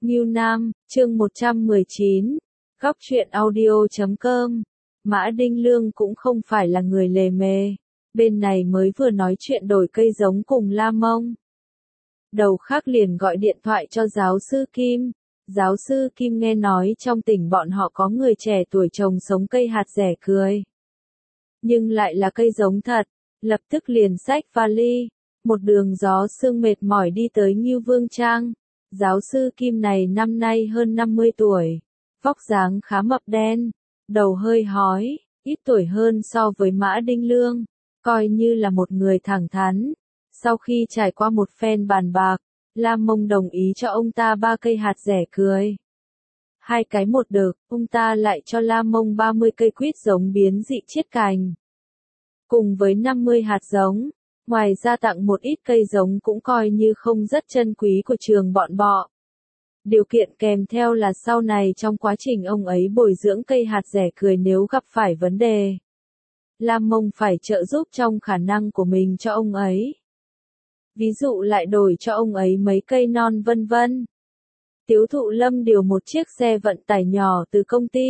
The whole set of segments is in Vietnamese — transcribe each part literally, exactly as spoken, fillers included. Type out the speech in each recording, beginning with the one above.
Ngưu Nam, chương một trăm mười chín, góc truyện audio chấm com. Mã Đinh Lương cũng không phải là người lề mề. Bên này mới vừa nói chuyện đổi cây giống cùng La Mông. Đầu khác liền gọi điện thoại cho giáo sư Kim. Giáo sư Kim nghe nói trong tỉnh bọn họ có người trẻ tuổi trồng sống cây hạt rẻ cười. Nhưng lại là cây giống thật, lập tức liền xách vali, một đường gió sương mệt mỏi đi tới Ngưu Vương Trang. Giáo sư Kim này năm nay hơn năm mươi tuổi, vóc dáng khá mập đen, đầu hơi hói, ít tuổi hơn so với Mã Đinh Lương, coi như là một người thẳng thắn. Sau khi trải qua một phen bàn bạc, La Mông đồng ý cho ông ta ba cây hạt rẻ cười. Hai cái một đợt, ông ta lại cho La Mông ba mươi cây quýt giống biến dị chiết cành. Cùng với năm mươi hạt giống, ngoài ra tặng một ít cây giống cũng coi như không rất chân quý của trường bọn bọ. Điều kiện kèm theo là sau này trong quá trình ông ấy bồi dưỡng cây hạt rẻ cười nếu gặp phải vấn đề, La Mông phải trợ giúp trong khả năng của mình cho ông ấy. Ví dụ lại đổi cho ông ấy mấy cây non vân vân. Tiếu Thụ Lâm điều một chiếc xe vận tải nhỏ từ công ty,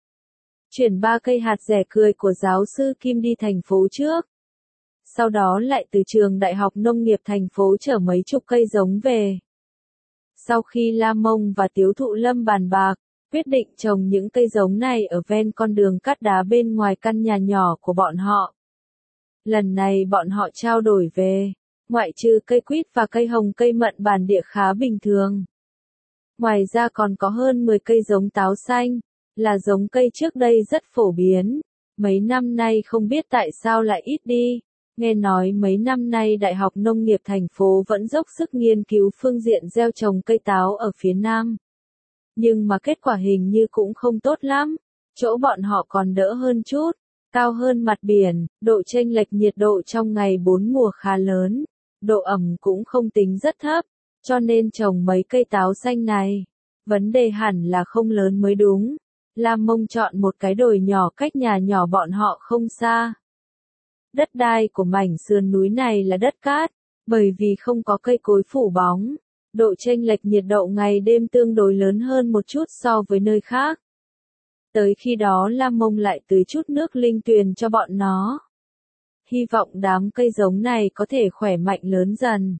chuyển ba cây hạt rẻ cười của giáo sư Kim đi thành phố trước. Sau đó lại từ trường Đại học Nông nghiệp thành phố chở mấy chục cây giống về. Sau khi La Mông và Tiếu Thụ Lâm bàn bạc, quyết định trồng những cây giống này ở ven con đường cát đá bên ngoài căn nhà nhỏ của bọn họ. Lần này bọn họ trao đổi về, ngoại trừ cây quýt và cây hồng cây mận bản địa khá bình thường. Ngoài ra còn có hơn mười cây giống táo xanh, là giống cây trước đây rất phổ biến, mấy năm nay không biết tại sao lại ít đi. Nghe nói mấy năm nay Đại học Nông nghiệp thành phố vẫn dốc sức nghiên cứu phương diện gieo trồng cây táo ở phía Nam. Nhưng mà kết quả hình như cũng không tốt lắm, chỗ bọn họ còn đỡ hơn chút, cao hơn mặt biển, độ chênh lệch nhiệt độ trong ngày bốn mùa khá lớn, độ ẩm cũng không tính rất thấp, cho nên trồng mấy cây táo xanh này, vấn đề hẳn là không lớn mới đúng. La Mông chọn một cái đồi nhỏ cách nhà nhỏ bọn họ không xa. Đất đai của mảnh sườn núi này là đất cát, bởi vì không có cây cối phủ bóng, độ chênh lệch nhiệt độ ngày đêm tương đối lớn hơn một chút so với nơi khác. Tới khi đó La Mông lại tưới chút nước linh tuyền cho bọn nó. Hy vọng đám cây giống này có thể khỏe mạnh lớn dần.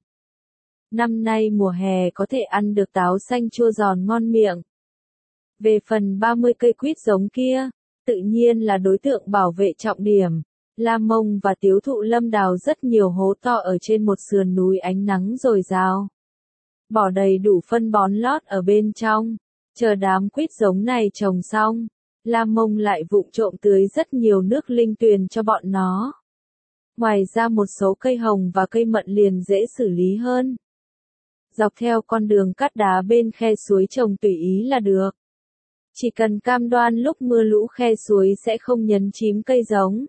Năm nay mùa hè có thể ăn được táo xanh chua giòn ngon miệng. Về phần ba mươi cây quýt giống kia, tự nhiên là đối tượng bảo vệ trọng điểm. La Mông và Tiếu Thụ Lâm đào rất nhiều hố to ở trên một sườn núi ánh nắng dồi dào. Bỏ đầy đủ phân bón lót ở bên trong, chờ đám quýt giống này trồng xong, La Mông lại vụng trộm tưới rất nhiều nước linh tuyền cho bọn nó. Ngoài ra một số cây hồng và cây mận liền dễ xử lý hơn. Dọc theo con đường cát đá bên khe suối trồng tùy ý là được. Chỉ cần cam đoan lúc mưa lũ khe suối sẽ không nhấn chìm cây giống.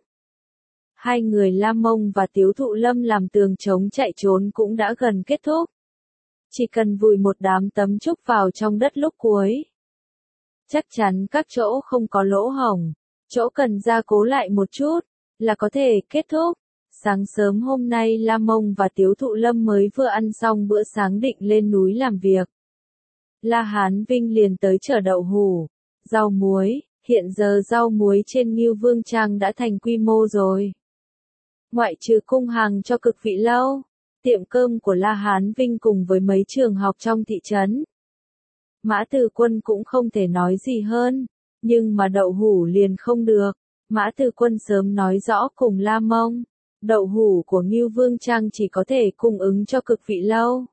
Hai người La Mông và Tiếu Thụ Lâm làm tường chống chạy trốn cũng đã gần kết thúc. Chỉ cần vùi một đám tấm trúc vào trong đất lúc cuối. Chắc chắn các chỗ không có lỗ hổng, chỗ cần gia cố lại một chút, là có thể kết thúc. Sáng sớm hôm nay La Mông và Tiếu Thụ Lâm mới vừa ăn xong bữa sáng định lên núi làm việc. La Hán Vinh liền tới chở đậu hủ, rau muối, hiện giờ rau muối trên Ngưu Vương Trang đã thành quy mô rồi. Ngoại trừ cung hàng cho Cực Vị Lâu, tiệm cơm của La Hán Vinh cùng với mấy trường học trong thị trấn. Mã Từ Quân cũng không thể nói gì hơn, nhưng mà đậu hủ liền không được. Mã Từ Quân sớm nói rõ cùng La Mông, đậu hủ của Ngưu Vương Trang chỉ có thể cung ứng cho Cực Vị Lâu.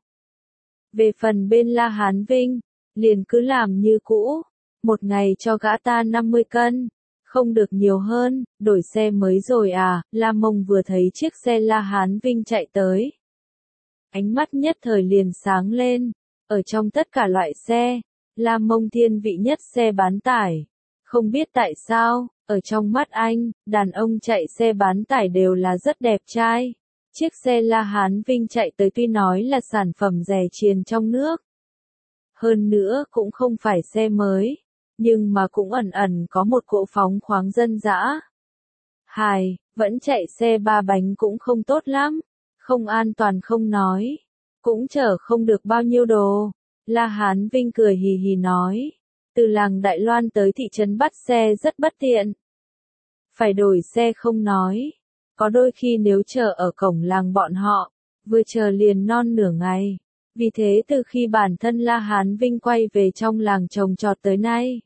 Về phần bên La Hán Vinh, liền cứ làm như cũ, một ngày cho gã ta năm mươi cân. Không được nhiều hơn, đổi xe mới rồi à, La Mông vừa thấy chiếc xe La Hán Vinh chạy tới. Ánh mắt nhất thời liền sáng lên, ở trong tất cả loại xe, La Mông thiên vị nhất xe bán tải. Không biết tại sao, ở trong mắt anh, đàn ông chạy xe bán tải đều là rất đẹp trai. Chiếc xe La Hán Vinh chạy tới tuy nói là sản phẩm rẻ chiền trong nước. Hơn nữa cũng không phải xe mới. Nhưng mà cũng ẩn ẩn có một cỗ phóng khoáng dân dã. Hài, vẫn chạy xe ba bánh cũng không tốt lắm, không an toàn không nói, cũng chở không được bao nhiêu đồ. La Hán Vinh cười hì hì nói. Từ làng Đại Loan tới thị trấn bắt xe rất bất tiện. Phải đổi xe không nói. Có đôi khi nếu chờ ở cổng làng bọn họ, vừa chờ liền non nửa ngày. Vì thế từ khi bản thân La Hán Vinh quay về trong làng trồng trọt tới nay,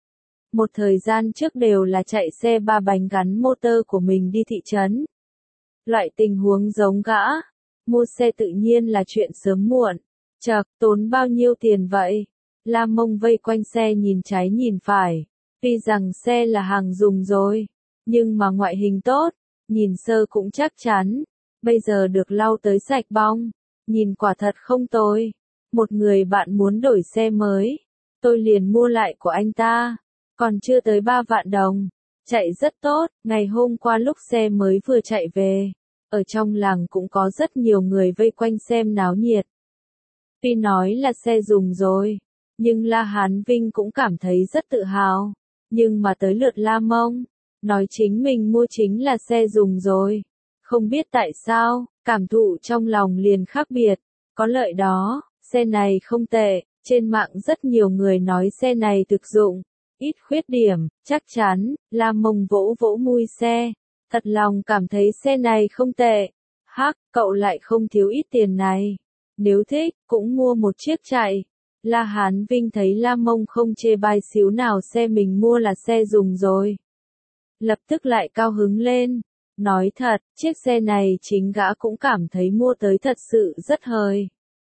một thời gian trước đều là chạy xe ba bánh gắn motor của mình đi thị trấn. Loại tình huống giống gã, mua xe tự nhiên là chuyện sớm muộn. Chậc, tốn bao nhiêu tiền vậy? La Mông vây quanh xe nhìn trái nhìn phải. Tuy rằng xe là hàng dùng rồi, nhưng mà ngoại hình tốt, nhìn sơ cũng chắc chắn. Bây giờ được lau tới sạch bong, nhìn quả thật không tồi. Một người bạn muốn đổi xe mới, tôi liền mua lại của anh ta. Còn chưa tới ba vạn đồng, chạy rất tốt. Ngày hôm qua lúc xe mới vừa chạy về, ở trong làng cũng có rất nhiều người vây quanh xem náo nhiệt. Tuy nói là xe dùng rồi, nhưng La Hán Vinh cũng cảm thấy rất tự hào. Nhưng mà tới lượt La Mông, nói chính mình mua chính là xe dùng rồi. Không biết tại sao, cảm thụ trong lòng liền khác biệt. Có lợi đó, xe này không tệ, trên mạng rất nhiều người nói xe này thực dụng, ít khuyết điểm, chắc chắn. La Mông vỗ vỗ mui xe, thật lòng cảm thấy xe này không tệ. Hắc, cậu lại không thiếu ít tiền này. Nếu thích, cũng mua một chiếc chạy. La Hán Vinh thấy La Mông không chê bai xíu nào xe mình mua là xe dùng rồi. Lập tức lại cao hứng lên. Nói thật, chiếc xe này chính gã cũng cảm thấy mua tới thật sự rất hời.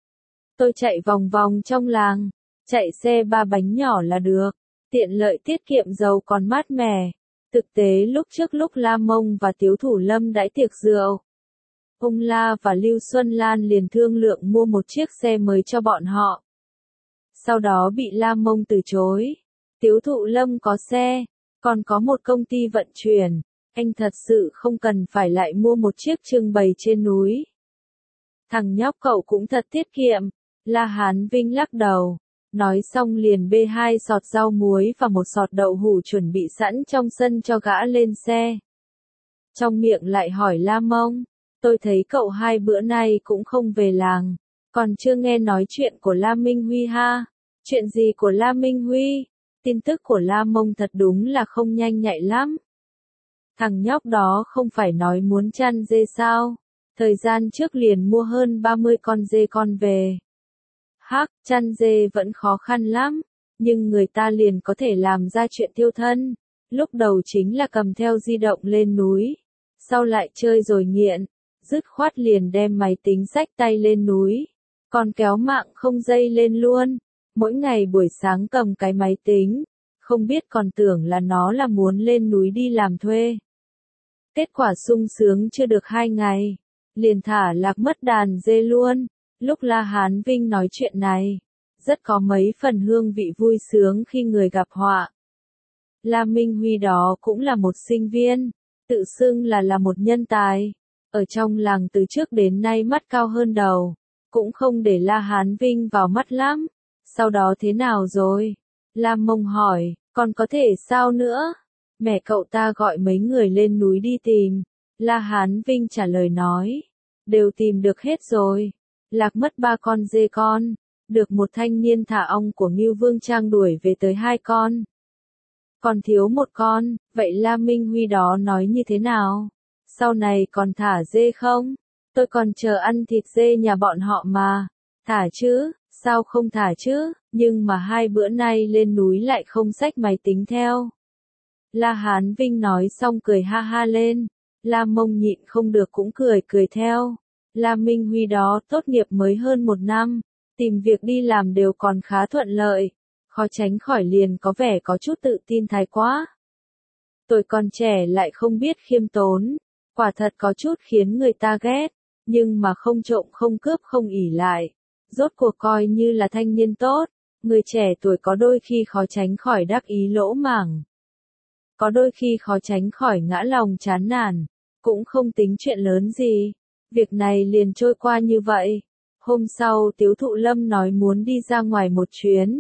Tôi chạy vòng vòng trong làng, chạy xe ba bánh nhỏ là được, tiện lợi tiết kiệm dầu còn mát mẻ. Thực tế lúc trước lúc La Mông và Tiếu Thủ Lâm đãi tiệc rượu, ông La và Lưu Xuân Lan liền thương lượng mua một chiếc xe mới cho bọn họ. Sau đó bị La Mông từ chối. Tiếu Thụ Lâm có xe, còn có một công ty vận chuyển, anh thật sự không cần phải lại mua một chiếc trưng bày trên núi. Thằng nhóc cậu cũng thật tiết kiệm. La Hán Vinh lắc đầu, nói xong liền bê hai sọt rau muối và một sọt đậu hũ chuẩn bị sẵn trong sân cho gã lên xe. Trong miệng lại hỏi La Mông, tôi thấy cậu hai bữa nay cũng không về làng, còn chưa nghe nói chuyện của La Minh Huy ha? Chuyện gì của La Minh Huy? Tin tức của La Mông thật đúng là không nhanh nhạy lắm. Thằng nhóc đó không phải nói muốn chăn dê sao? Thời gian trước liền mua hơn ba mươi con dê con về. Hắc, chăn dê vẫn khó khăn lắm, nhưng người ta liền có thể làm ra chuyện tiêu thân. Lúc đầu chính là cầm theo di động lên núi, sau lại chơi rồi nghiện, dứt khoát liền đem máy tính xách tay lên núi, còn kéo mạng không dây lên luôn. Mỗi ngày buổi sáng cầm cái máy tính, không biết còn tưởng là nó là muốn lên núi đi làm thuê. Kết quả sung sướng chưa được hai ngày, liền thả lạc mất đàn dê luôn. Lúc La Hán Vinh nói chuyện này, rất có mấy phần hương vị vui sướng khi người gặp họa. La Minh Huy đó cũng là một sinh viên, tự xưng là là một nhân tài, ở trong làng từ trước đến nay mắt cao hơn đầu, cũng không để La Hán Vinh vào mắt lắm. Sau đó thế nào rồi? La Mông hỏi, còn có thể sao nữa? Mẹ cậu ta gọi mấy người lên núi đi tìm. La Hán Vinh trả lời nói, đều tìm được hết rồi. Lạc mất ba con dê con, được một thanh niên thả ong của Ngưu Vương Trang đuổi về tới hai con. Còn thiếu một con, vậy La Minh Huy đó nói như thế nào? Sau này còn thả dê không? Tôi còn chờ ăn thịt dê nhà bọn họ mà. Thả chứ, sao không thả chứ, nhưng mà hai bữa nay lên núi lại không xách máy tính theo. La Hán Vinh nói xong cười ha ha lên, La Mông nhịn không được cũng cười cười theo. La Minh Huy đó tốt nghiệp mới hơn một năm, tìm việc đi làm đều còn khá thuận lợi, khó tránh khỏi liền có vẻ có chút tự tin thái quá. Tuổi còn trẻ lại không biết khiêm tốn, quả thật có chút khiến người ta ghét, nhưng mà không trộm không cướp không ỷ lại, rốt cuộc coi như là thanh niên tốt. Người trẻ tuổi có đôi khi khó tránh khỏi đắc ý lỗ mãng, có đôi khi khó tránh khỏi ngã lòng chán nản, cũng không tính chuyện lớn gì. Việc này liền trôi qua như vậy. Hôm sau Tiếu Thụ Lâm nói muốn đi ra ngoài một chuyến.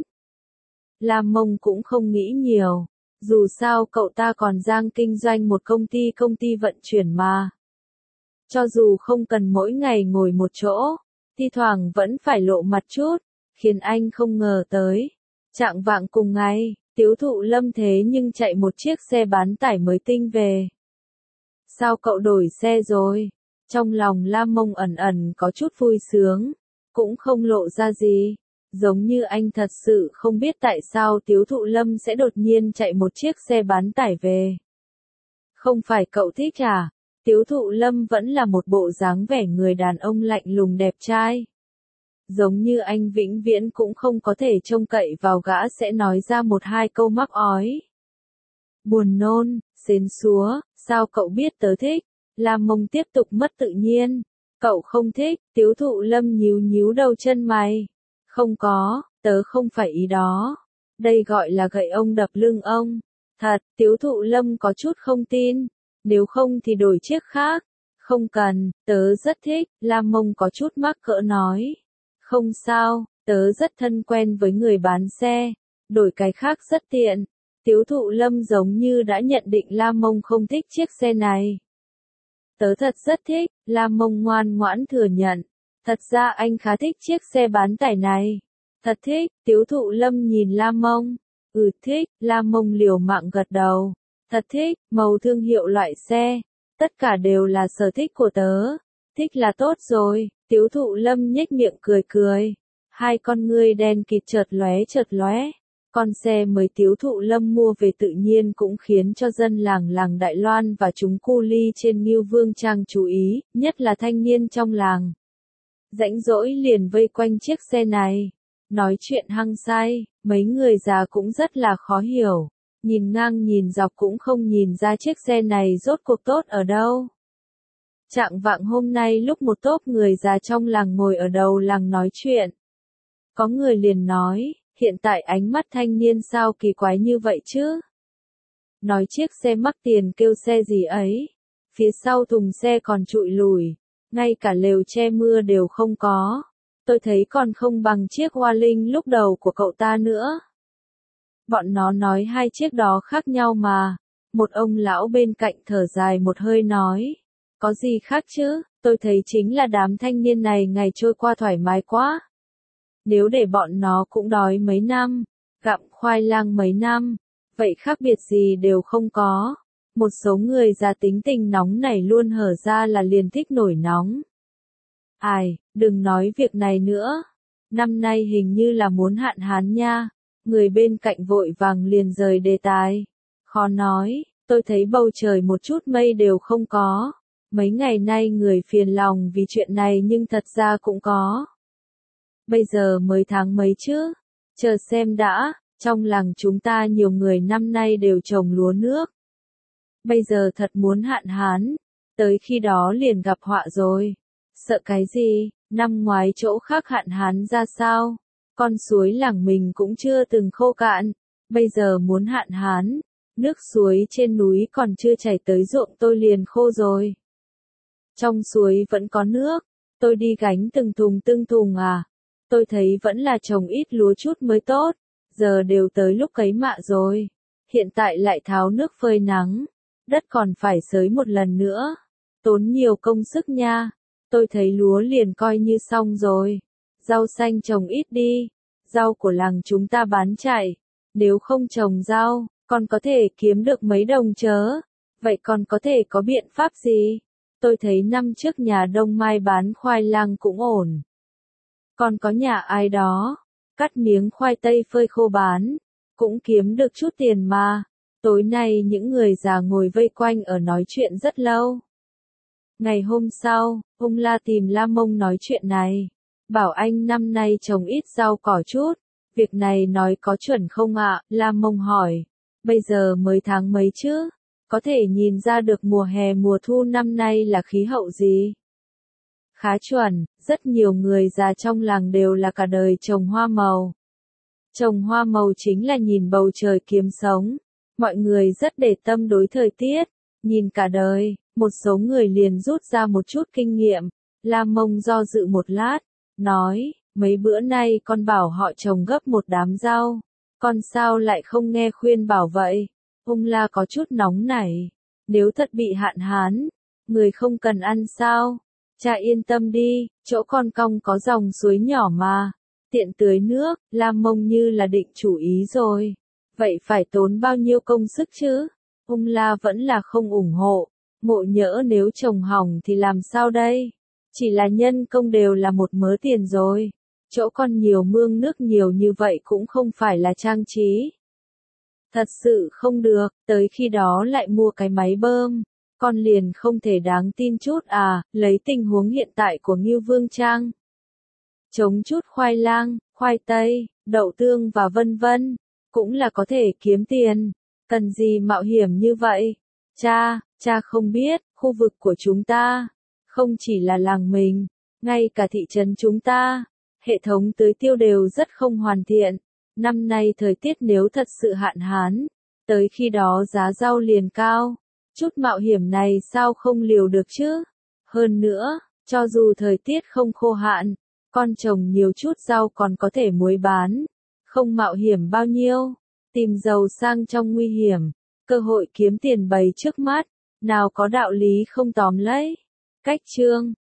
La Mông cũng không nghĩ nhiều, dù sao cậu ta còn đang kinh doanh một công ty công ty vận chuyển mà. Cho dù không cần mỗi ngày ngồi một chỗ, thi thoảng vẫn phải lộ mặt chút, khiến anh không ngờ tới. Chạng vạng cùng ngày, Tiếu Thụ Lâm thế nhưng chạy một chiếc xe bán tải mới tinh về. Sao cậu đổi xe rồi? Trong lòng Lam Mông ẩn ẩn có chút vui sướng, cũng không lộ ra gì. Giống như anh thật sự không biết tại sao Tiếu Thụ Lâm sẽ đột nhiên chạy một chiếc xe bán tải về. Không phải cậu thích à? Tiếu Thụ Lâm vẫn là một bộ dáng vẻ người đàn ông lạnh lùng đẹp trai. Giống như anh vĩnh viễn cũng không có thể trông cậy vào gã sẽ nói ra một hai câu mắc ói. Buồn nôn, xến xúa, sao cậu biết tớ thích? Lam Mông tiếp tục mất tự nhiên. Cậu không thích, Tiếu Thụ Lâm nhíu nhíu đầu chân mày. Không có, tớ không phải ý đó. Đây gọi là gậy ông đập lưng ông. Thật, Tiếu Thụ Lâm có chút không tin. Nếu không thì đổi chiếc khác. Không cần, tớ rất thích, Lam Mông có chút mắc cỡ nói. Không sao, tớ rất thân quen với người bán xe. Đổi cái khác rất tiện. Tiếu Thụ Lâm giống như đã nhận định Lam Mông không thích chiếc xe này. Tớ thật rất thích, Lam Mông ngoan ngoãn thừa nhận. Thật ra anh khá thích chiếc xe bán tải này. Thật thích, Tiếu Thụ Lâm nhìn Lam Mông. Ừ thích, Lam Mông liều mạng gật đầu. Thật thích, màu thương hiệu loại xe. Tất cả đều là sở thích của tớ. Thích là tốt rồi, Tiếu Thụ Lâm nhếch miệng cười cười. Hai con ngươi đen kịt chợt lóe chợt lóe. Con xe mới Tiếu Thụ Lâm mua về tự nhiên cũng khiến cho dân làng làng Đại Loan và chúng cu li trên Ngưu Vương Trang chú ý, nhất là thanh niên trong làng. Rãnh rỗi liền vây quanh chiếc xe này. Nói chuyện hăng say, mấy người già cũng rất là khó hiểu. Nhìn ngang nhìn dọc cũng không nhìn ra chiếc xe này rốt cuộc tốt ở đâu. Chạng vạng hôm nay lúc một tốp người già trong làng ngồi ở đầu làng nói chuyện. Có người liền nói, hiện tại ánh mắt thanh niên sao kỳ quái như vậy chứ? Nói chiếc xe mắc tiền kêu xe gì ấy. Phía sau thùng xe còn trụi lùi. Ngay cả lều che mưa đều không có. Tôi thấy còn không bằng chiếc Hoa Linh lúc đầu của cậu ta nữa. Bọn nó nói hai chiếc đó khác nhau mà. Một ông lão bên cạnh thở dài một hơi nói. Có gì khác chứ, tôi thấy chính là đám thanh niên này ngày trôi qua thoải mái quá. Nếu để bọn nó cũng đói mấy năm, gặm khoai lang mấy năm, vậy khác biệt gì đều không có. Một số người già tính tình nóng nảy luôn hở ra là liền thích nổi nóng. Ai, đừng nói việc này nữa. Năm nay hình như là muốn hạn hán nha. Người bên cạnh vội vàng liền rời đề tài. Khó nói, tôi thấy bầu trời một chút mây đều không có. Mấy ngày nay người phiền lòng vì chuyện này nhưng thật ra cũng có. Bây giờ mới tháng mấy chứ? Chờ xem đã, trong làng chúng ta nhiều người năm nay đều trồng lúa nước. Bây giờ thật muốn hạn hán, tới khi đó liền gặp họa rồi. Sợ cái gì, năm ngoái chỗ khác hạn hán ra sao? Con suối làng mình cũng chưa từng khô cạn, bây giờ muốn hạn hán, nước suối trên núi còn chưa chảy tới ruộng tôi liền khô rồi. Trong suối vẫn có nước, tôi đi gánh từng thùng từng thùng à. Tôi thấy vẫn là trồng ít lúa chút mới tốt, giờ đều tới lúc cấy mạ rồi. Hiện tại lại tháo nước phơi nắng, đất còn phải xới một lần nữa. Tốn nhiều công sức nha, tôi thấy lúa liền coi như xong rồi. Rau xanh trồng ít đi, rau của làng chúng ta bán chạy. Nếu không trồng rau, còn có thể kiếm được mấy đồng chớ. Vậy còn có thể có biện pháp gì? Tôi thấy năm trước nhà Đông Mai bán khoai lang cũng ổn. Còn có nhà ai đó, cắt miếng khoai tây phơi khô bán, cũng kiếm được chút tiền mà. Tối nay những người già ngồi vây quanh ở nói chuyện rất lâu. Ngày hôm sau, ông La tìm La Mông nói chuyện này. Bảo anh năm nay trồng ít rau cỏ chút. Việc này nói có chuẩn không ạ? La Mông hỏi. Bây giờ mới tháng mấy chứ? Có thể nhìn ra được mùa hè mùa thu năm nay là khí hậu gì? Khá chuẩn, rất nhiều người già trong làng đều là cả đời trồng hoa màu. Trồng hoa màu chính là nhìn bầu trời kiếm sống. Mọi người rất để tâm đối thời tiết, nhìn cả đời, một số người liền rút ra một chút kinh nghiệm. La Mông do dự một lát, nói, mấy bữa nay con bảo họ trồng gấp một đám rau, con sao lại không nghe khuyên bảo vậy? Ông La có chút nóng nảy, nếu thật bị hạn hán, người không cần ăn sao? Cha yên tâm đi, chỗ con cong có dòng suối nhỏ mà. tiện tưới nước, Lam Mông như là định chủ ý rồi. Vậy phải tốn bao nhiêu công sức chứ? Ung La vẫn là không ủng hộ. Ngộ nhỡ nếu trồng hỏng thì làm sao đây? Chỉ là nhân công đều là một mớ tiền rồi. Chỗ con nhiều mương nước nhiều như vậy cũng không phải là trang trí. Thật sự không được, tới khi đó lại mua cái máy bơm. Con liền không thể đáng tin chút à, lấy tình huống hiện tại của Ngưu Vương Trang. Trống chút khoai lang, khoai tây, đậu tương và vân vân, cũng là có thể kiếm tiền. Cần gì mạo hiểm như vậy? Cha, cha không biết, khu vực của chúng ta, không chỉ là làng mình, ngay cả thị trấn chúng ta, hệ thống tưới tiêu đều rất không hoàn thiện. Năm nay thời tiết nếu thật sự hạn hán, tới khi đó giá rau liền cao. Chút mạo hiểm này sao không liều được chứ? Hơn nữa, cho dù thời tiết không khô hạn, con trồng nhiều chút rau còn có thể muối bán. Không mạo hiểm bao nhiêu. Tìm giàu sang trong nguy hiểm. Cơ hội kiếm tiền bày trước mắt. Nào có đạo lý không tóm lấy. Cách chương